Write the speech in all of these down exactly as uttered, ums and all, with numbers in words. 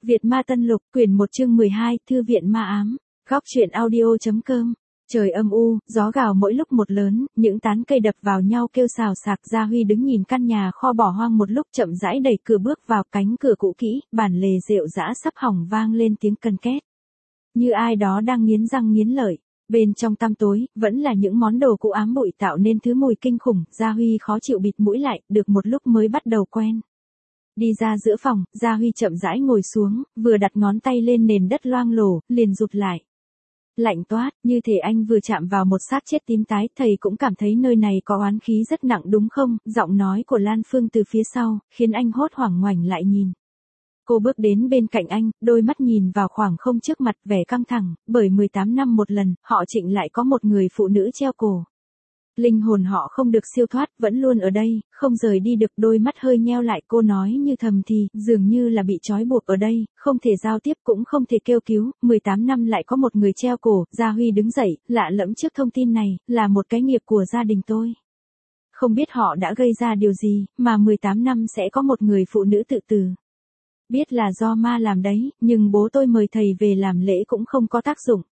Việt Ma Tân Lục, quyển một chương mười hai, Thư viện ma ám. Góc truyện audio.com. Trời âm u, gió gào mỗi lúc một lớn, những tán cây đập vào nhau kêu xào xạc. Gia Huy đứng nhìn căn nhà kho bỏ hoang một lúc, chậm rãi đẩy cửa bước vào. Cánh cửa cũ kỹ, bản lề rệu rã sắp hỏng vang lên tiếng cần két. Như ai đó đang nghiến răng nghiến lợi. Bên trong tăm tối, vẫn là những món đồ cũ ám bụi tạo nên thứ mùi kinh khủng. Gia Huy khó chịu bịt mũi lại, được một lúc mới bắt đầu quen. Đi ra giữa phòng, Gia Huy chậm rãi ngồi xuống, vừa đặt ngón tay lên nền đất loang lổ, liền rụt lại. Lạnh toát, như thể anh vừa chạm vào một xác chết tím tái. Thầy cũng cảm thấy nơi này có oán khí rất nặng đúng không? Giọng nói của Lan Phương từ phía sau, khiến anh hốt hoảng ngoảnh lại nhìn. Cô bước đến bên cạnh anh, đôi mắt nhìn vào khoảng không trước mặt, vẻ căng thẳng, bởi mười tám năm một lần, họ Trịnh lại có một người phụ nữ treo cổ. Linh hồn họ không được siêu thoát, vẫn luôn ở đây, không rời đi được. Đôi mắt hơi nheo lại, cô nói như thầm thì, dường như là bị trói buộc ở đây, không thể giao tiếp cũng không thể kêu cứu. mười tám năm lại có một người treo cổ. Gia Huy đứng dậy, lạ lẫm trước thông tin này, là một cái nghiệp của gia đình tôi. Không biết họ đã gây ra điều gì, mà mười tám năm sẽ có một người phụ nữ tự tử. Biết là do ma làm đấy, nhưng bố tôi mời thầy về làm lễ cũng không có tác dụng.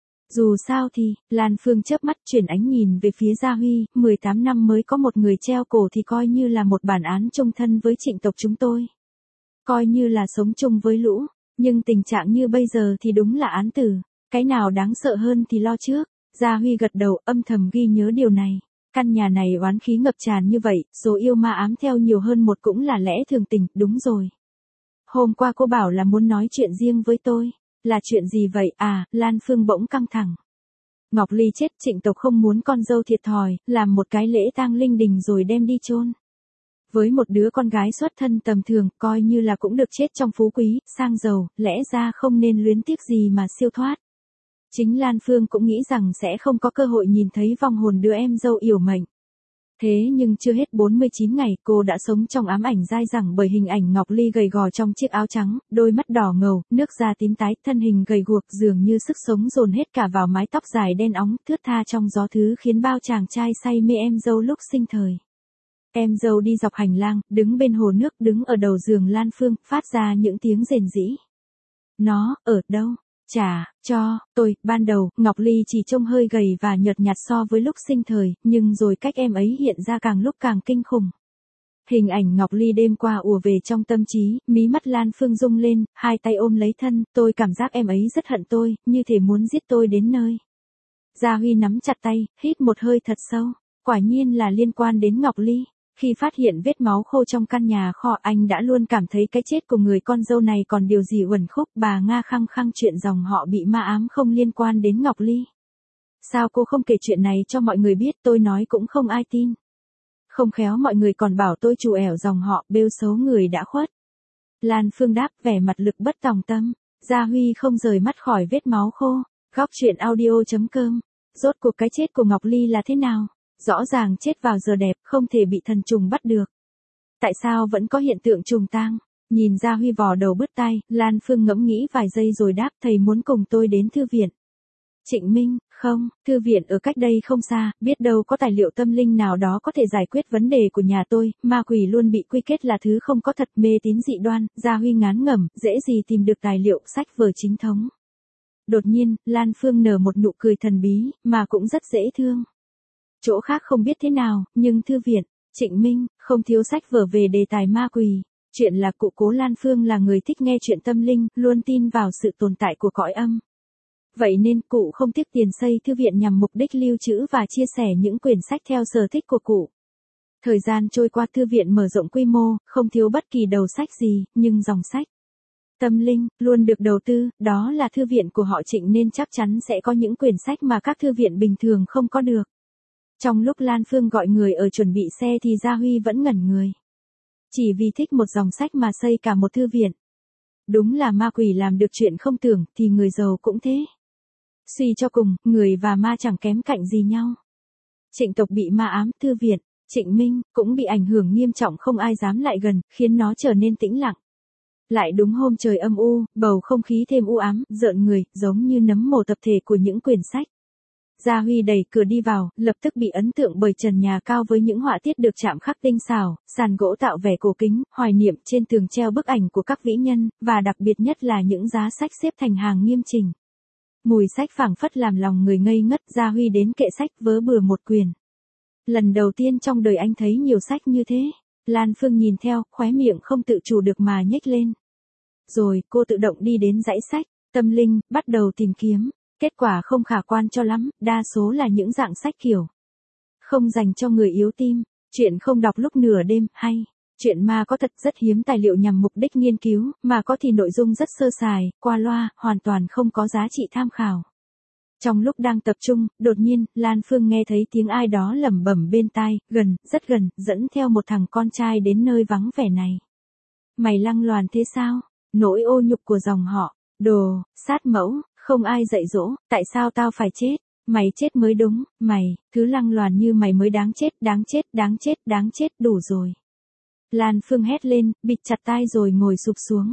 Dù sao thì, Lan Phương chớp mắt chuyển ánh nhìn về phía Gia Huy, mười tám năm mới có một người treo cổ thì coi như là một bản án chung thân với Trịnh tộc chúng tôi. Coi như là sống chung với lũ, nhưng tình trạng như bây giờ thì đúng là án tử, cái nào đáng sợ hơn thì lo trước. Gia Huy gật đầu, âm thầm ghi nhớ điều này. Căn nhà này oán khí ngập tràn như vậy, số yêu ma ám theo nhiều hơn một cũng là lẽ thường tình, đúng rồi. Hôm qua cô bảo là muốn nói chuyện riêng với tôi. Là chuyện gì vậy à? Lan Phương bỗng căng thẳng. Ngọc Ly chết, Trịnh tộc không muốn con dâu thiệt thòi, làm một cái lễ tang linh đình rồi đem đi chôn. Với một đứa con gái xuất thân tầm thường, coi như là cũng được chết trong phú quý, sang giàu, lẽ ra không nên luyến tiếc gì mà siêu thoát. Chính Lan Phương cũng nghĩ rằng sẽ không có cơ hội nhìn thấy vong hồn đứa em dâu yểu mệnh. Thế nhưng chưa hết bốn mươi chín ngày, cô đã sống trong ám ảnh dai dẳng bởi hình ảnh Ngọc Ly gầy gò trong chiếc áo trắng, đôi mắt đỏ ngầu, nước da tím tái, thân hình gầy guộc, dường như sức sống dồn hết cả vào mái tóc dài đen óng, thướt tha trong gió, thứ khiến bao chàng trai say mê em dâu lúc sinh thời. Em dâu đi dọc hành lang, đứng bên hồ nước, đứng ở đầu giường Lan Phương, phát ra những tiếng rền rĩ. Nó, ở đâu? Chả, cho, tôi, ban đầu, Ngọc Ly chỉ trông hơi gầy và nhợt nhạt so với lúc sinh thời, nhưng rồi cách em ấy hiện ra càng lúc càng kinh khủng. Hình ảnh Ngọc Ly đêm qua ùa về trong tâm trí, mí mắt Lan Phương rung lên, hai tay ôm lấy thân, tôi cảm giác em ấy rất hận tôi, như thể muốn giết tôi đến nơi. Gia Huy nắm chặt tay, hít một hơi thật sâu, quả nhiên là liên quan đến Ngọc Ly. Khi phát hiện vết máu khô trong căn nhà kho, anh đã luôn cảm thấy cái chết của người con dâu này còn điều gì uẩn khúc. Bà Nga khăng khăng chuyện dòng họ bị ma ám không liên quan đến Ngọc Ly. Sao cô không kể chuyện này cho mọi người biết? Tôi nói cũng không ai tin. Không khéo mọi người còn bảo tôi trù ẻo dòng họ, bêu xấu người đã khuất. Lan Phương đáp, vẻ mặt lực bất tòng tâm. Gia Huy không rời mắt khỏi vết máu khô. Góc truyện audio.com. Rốt cuộc cái chết của Ngọc Ly là thế nào? Rõ ràng chết vào giờ đẹp, không thể bị thần trùng bắt được. Tại sao vẫn có hiện tượng trùng tang? Nhìn Gia Huy vò đầu bứt tai, Lan Phương ngẫm nghĩ vài giây rồi đáp, thầy muốn cùng tôi đến thư viện. Trịnh Minh, không, thư viện ở cách đây không xa, biết đâu có tài liệu tâm linh nào đó có thể giải quyết vấn đề của nhà tôi. Ma quỷ luôn bị quy kết là thứ không có thật, mê tín dị đoan. Gia Huy ngán ngẩm, dễ gì tìm được tài liệu, sách vở chính thống. Đột nhiên, Lan Phương nở một nụ cười thần bí, mà cũng rất dễ thương. Chỗ khác không biết thế nào, nhưng thư viện, Trịnh Minh, không thiếu sách vở về đề tài ma quỷ. Chuyện là cụ cố Lan Phương là người thích nghe chuyện tâm linh, luôn tin vào sự tồn tại của cõi âm. Vậy nên cụ không tiếc tiền xây thư viện nhằm mục đích lưu trữ và chia sẻ những quyển sách theo sở thích của cụ. Thời gian trôi qua, thư viện mở rộng quy mô, không thiếu bất kỳ đầu sách gì, nhưng dòng sách tâm linh luôn được đầu tư. Đó là thư viện của họ Trịnh nên chắc chắn sẽ có những quyển sách mà các thư viện bình thường không có được. Trong lúc Lan Phương gọi người ở chuẩn bị xe thì Gia Huy vẫn ngẩn người. Chỉ vì thích một dòng sách mà xây cả một thư viện. Đúng là ma quỷ làm được chuyện không tưởng, thì người giàu cũng thế. Suy cho cùng, người và ma chẳng kém cạnh gì nhau. Trịnh tộc bị ma ám, thư viện, Trịnh Minh, cũng bị ảnh hưởng nghiêm trọng, không ai dám lại gần, khiến nó trở nên tĩnh lặng. Lại đúng hôm trời âm u, bầu không khí thêm u ám, rợn người, giống như nấm mồ tập thể của những quyển sách. Gia Huy đẩy cửa đi vào, lập tức bị ấn tượng bởi trần nhà cao với những họa tiết được chạm khắc tinh xảo, sàn gỗ tạo vẻ cổ kính, hoài niệm, trên tường treo bức ảnh của các vĩ nhân, và đặc biệt nhất là những giá sách xếp thành hàng nghiêm chỉnh. Mùi sách phảng phất làm lòng người ngây ngất. Gia Huy đến kệ sách vớ bừa một quyển. Lần đầu tiên trong đời anh thấy nhiều sách như thế. Lan Phương nhìn theo, khóe miệng không tự chủ được mà nhếch lên. Rồi, cô tự động đi đến dãy sách, tâm linh, bắt đầu tìm kiếm. Kết quả không khả quan cho lắm, đa số là những dạng sách kiểu không dành cho người yếu tim, chuyện không đọc lúc nửa đêm, hay chuyện ma có thật rất hiếm tài liệu nhằm mục đích nghiên cứu, mà có thì nội dung rất sơ sài, qua loa, hoàn toàn không có giá trị tham khảo. Trong lúc đang tập trung, đột nhiên, Lan Phương nghe thấy tiếng ai đó lẩm bẩm bên tai, gần, rất gần, dẫn theo một thằng con trai đến nơi vắng vẻ này. Mày lăng loàn thế sao? Nỗi ô nhục của dòng họ, đồ, sát mẫu, không ai dạy dỗ, tại sao tao phải chết? Mày chết mới đúng, mày, thứ lăng loàn như mày mới đáng chết, đáng chết, đáng chết, đáng chết, đủ rồi. Lan Phương hét lên, bịt chặt tai rồi ngồi sụp xuống.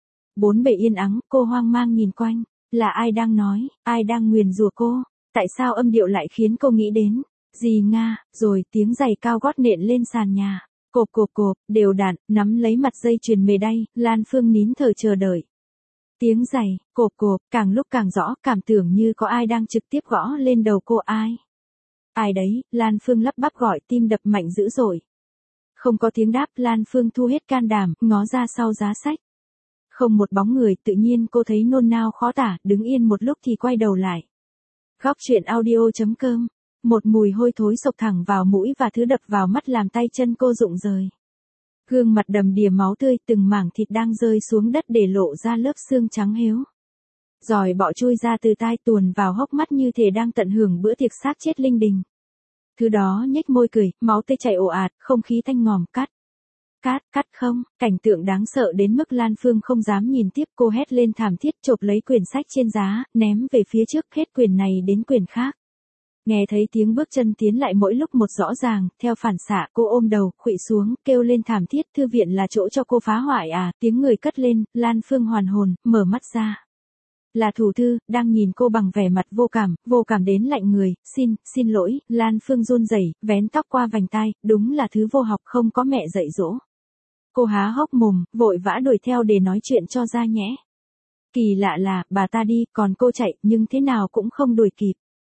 Bốn bề yên ắng, cô hoang mang nhìn quanh, là ai đang nói, ai đang nguyền rủa cô, tại sao âm điệu lại khiến cô nghĩ đến, gì Nga, rồi tiếng giày cao gót nện lên sàn nhà, cộp cộp cộp, đều đặn, nắm lấy mặt dây chuyền mề đay, Lan Phương nín thở chờ đợi. Tiếng giày, cộp cộp, càng lúc càng rõ, cảm tưởng như có ai đang trực tiếp gõ lên đầu cô. Ai? Ai đấy? Lan Phương lắp bắp gọi, tim đập mạnh dữ dội. Không có tiếng đáp, Lan Phương thu hết can đảm, ngó ra sau giá sách. Không một bóng người, tự nhiên cô thấy nôn nao khó tả, đứng yên một lúc thì quay đầu lại. Góc truyện audio chấm com. Một mùi hôi thối sộc thẳng vào mũi và thứ đập vào mắt làm tay chân cô rụng rời. Gương mặt đầm đìa máu tươi, từng mảng thịt đang rơi xuống đất để lộ ra lớp xương trắng héo. Giòi bọ chui ra từ tai tuồn vào hốc mắt như thể đang tận hưởng bữa tiệc xác chết linh đình. Thứ đó nhếch môi cười, máu tươi chảy ồ ạt, không khí tanh ngòm. Cắt. Cắt, cắt không, cảnh tượng đáng sợ đến mức Lan Phương không dám nhìn tiếp. Cô hét lên thảm thiết, chộp lấy quyển sách trên giá, ném về phía trước, hết quyển này đến quyển khác. Nghe thấy tiếng bước chân tiến lại mỗi lúc một rõ ràng, theo phản xạ cô ôm đầu, khuỵu xuống, kêu lên thảm thiết. Thư viện là chỗ cho cô phá hoại à? Tiếng người cất lên, Lan Phương hoàn hồn, mở mắt ra. Là Thủ Thư, đang nhìn cô bằng vẻ mặt vô cảm, vô cảm đến lạnh người. Xin, xin lỗi. Lan Phương run rẩy, vén tóc qua vành tai, đúng là thứ vô học, không có mẹ dạy dỗ. Cô há hốc mồm, vội vã đuổi theo để nói chuyện cho ra nhẽ. Kỳ lạ là, bà ta đi, còn cô chạy, nhưng thế nào cũng không đuổi kịp.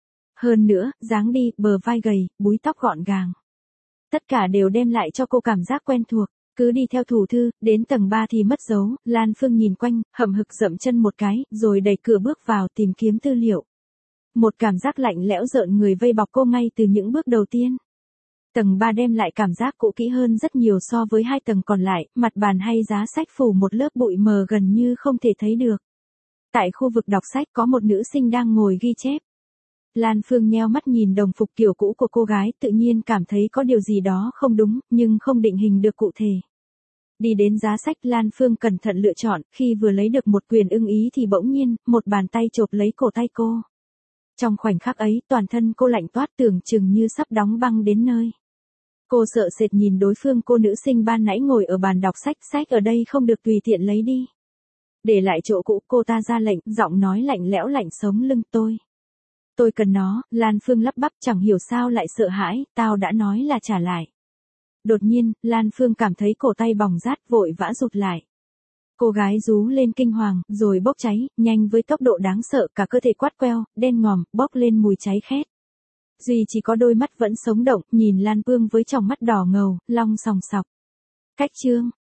Hơn nữa, dáng đi, bờ vai gầy, búi tóc gọn gàng. Tất cả đều đem lại cho cô cảm giác quen thuộc. Cứ đi theo Thủ Thư, đến tầng ba thì mất dấu. Lan Phương nhìn quanh, hậm hực dậm chân một cái, rồi đẩy cửa bước vào tìm kiếm tư liệu. Một cảm giác lạnh lẽo rợn người vây bọc cô ngay từ những bước đầu tiên. Tầng ba đem lại cảm giác cũ kỹ hơn rất nhiều so với hai tầng còn lại, mặt bàn hay giá sách phủ một lớp bụi mờ gần như không thể thấy được. Tại khu vực đọc sách có một nữ sinh đang ngồi ghi chép. Lan Phương nheo mắt nhìn đồng phục kiểu cũ của cô gái, tự nhiên cảm thấy có điều gì đó không đúng, nhưng không định hình được cụ thể. Đi đến giá sách, Lan Phương cẩn thận lựa chọn, khi vừa lấy được một quyển ưng ý thì bỗng nhiên, một bàn tay chộp lấy cổ tay cô. Trong khoảnh khắc ấy, toàn thân cô lạnh toát, tưởng chừng như sắp đóng băng đến nơi. Cô sợ sệt nhìn đối phương. Cô nữ sinh ban nãy ngồi ở bàn đọc sách, sách ở đây không được tùy tiện lấy đi. Để lại chỗ cũ, cô ta ra lệnh, giọng nói lạnh lẽo lạnh sống lưng. Tôi. Tôi cần nó. Lan Phương lắp bắp, chẳng hiểu sao lại sợ hãi, tao đã nói là trả lại. Đột nhiên, Lan Phương cảm thấy cổ tay bỏng rát, vội vã rụt lại. Cô gái rú lên kinh hoàng, rồi bốc cháy, nhanh với tốc độ đáng sợ, cả cơ thể quắt queo, đen ngòm, bốc lên mùi cháy khét. Duy chỉ có đôi mắt vẫn sống động, nhìn Lan Phương với tròng mắt đỏ ngầu, long sòng sọc. Cách chương.